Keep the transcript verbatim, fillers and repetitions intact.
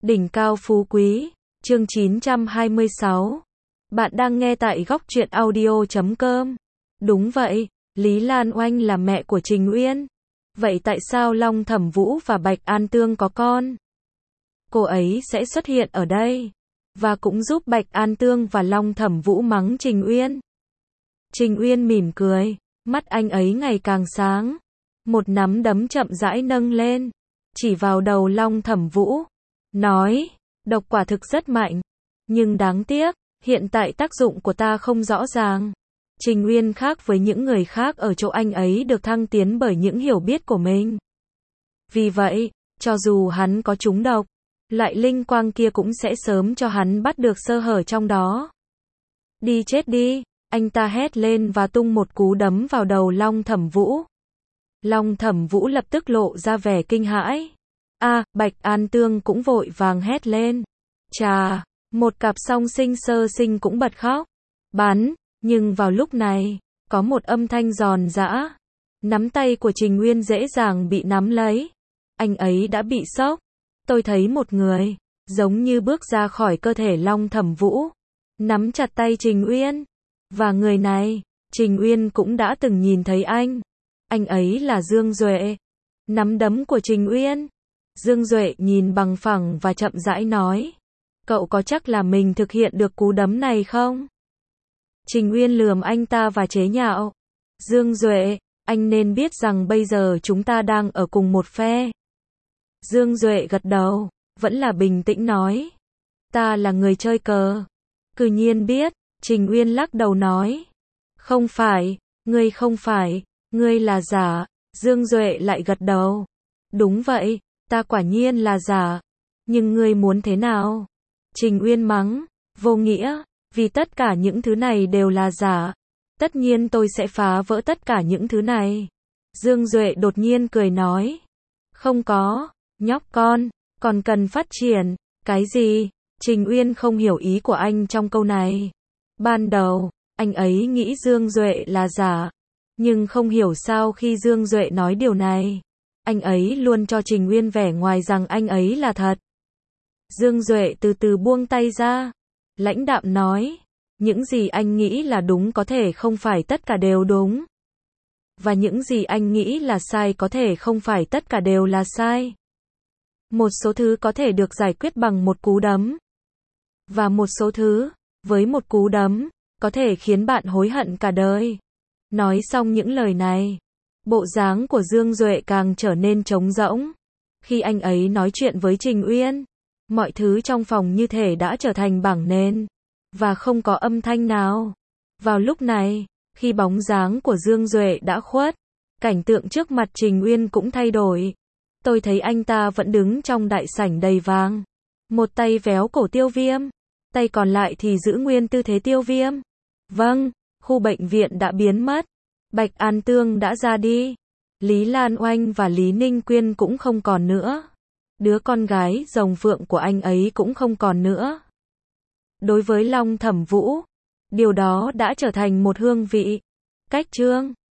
Đỉnh cao phú quý, chương chín trăm hai mươi sáu. Bạn đang nghe tại góc truyện audio chấm com. Đúng vậy, Lý Lan Oanh là mẹ của Trình Uyên. Vậy tại sao Long Thẩm Vũ và Bạch An Tương có con? Cô ấy sẽ xuất hiện ở đây, và cũng giúp Bạch An Tương và Long Thẩm Vũ mắng Trình Uyên. Trình Uyên mỉm cười, mắt anh ấy ngày càng sáng. Một nắm đấm chậm rãi nâng lên, chỉ vào đầu Long Thẩm Vũ, nói, độc quả thực rất mạnh, nhưng đáng tiếc, hiện tại tác dụng của ta không rõ ràng. Trình Uyên khác với những người khác ở chỗ anh ấy được thăng tiến bởi những hiểu biết của mình. Vì vậy, cho dù hắn có trúng độc, loại linh quang kia cũng sẽ sớm cho hắn bắt được sơ hở trong đó. Đi chết đi, anh ta hét lên và tung một cú đấm vào đầu Long Thẩm Vũ. Long Thẩm Vũ lập tức lộ ra vẻ kinh hãi. A, Bạch An Tương cũng vội vàng hét lên. Chà, một cặp song sinh sơ sinh cũng bật khóc. Bắn, nhưng vào lúc này, có một âm thanh giòn giã. Nắm tay của Trình Uyên dễ dàng bị nắm lấy. Anh ấy đã bị sốc. Tôi thấy một người, giống như bước ra khỏi cơ thể Long Thẩm Vũ, nắm chặt tay Trình Uyên. Và người này, Trình Uyên cũng đã từng nhìn thấy anh. Anh ấy là Dương Duệ. Nắm đấm của Trình Uyên. Dương Duệ nhìn bằng phẳng và chậm rãi nói. Cậu có chắc là mình thực hiện được cú đấm này không? Trình Uyên lườm anh ta và chế nhạo. Dương Duệ, anh nên biết rằng bây giờ chúng ta đang ở cùng một phe. Dương Duệ gật đầu, vẫn là bình tĩnh nói. Ta là người chơi cờ. Cư nhiên biết, Trình Uyên lắc đầu nói. Không phải, ngươi không phải, ngươi là giả. Dương Duệ lại gật đầu. Đúng vậy, ta quả nhiên là giả. Nhưng ngươi muốn thế nào? Trình Uyên mắng, vô nghĩa, vì tất cả những thứ này đều là giả. Tất nhiên tôi sẽ phá vỡ tất cả những thứ này. Dương Duệ đột nhiên cười nói. Không có, nhóc con, còn cần phát triển. Cái gì? Trình Uyên không hiểu ý của anh trong câu này. Ban đầu, anh ấy nghĩ Dương Duệ là giả. Nhưng không hiểu sao khi Dương Duệ nói điều này, anh ấy luôn cho Trình Uyên vẻ ngoài rằng anh ấy là thật. Dương Duệ từ từ buông tay ra, lãnh đạm nói, những gì anh nghĩ là đúng có thể không phải tất cả đều đúng. Và những gì anh nghĩ là sai có thể không phải tất cả đều là sai. Một số thứ có thể được giải quyết bằng một cú đấm. Và một số thứ, với một cú đấm, có thể khiến bạn hối hận cả đời. Nói xong những lời này, bộ dáng của Dương Duệ càng trở nên trống rỗng. Khi anh ấy nói chuyện với Trình Uyên, mọi thứ trong phòng như thể đã trở thành bảng nền, và không có âm thanh nào. Vào lúc này, khi bóng dáng của Dương Duệ đã khuất, cảnh tượng trước mặt Trình Uyên cũng thay đổi. Tôi thấy anh ta vẫn đứng trong đại sảnh đầy vàng. Một tay véo cổ Tiêu Viêm, tay còn lại thì giữ nguyên tư thế Tiêu Viêm. Vâng, khu bệnh viện đã biến mất. Bạch An Tương đã ra đi. Lý Lan Oanh và Lý Ninh Quyên cũng không còn nữa. Đứa con gái rồng phượng của anh ấy cũng không còn nữa. Đối với Long Thẩm Vũ, điều đó đã trở thành một hương vị. Cách chương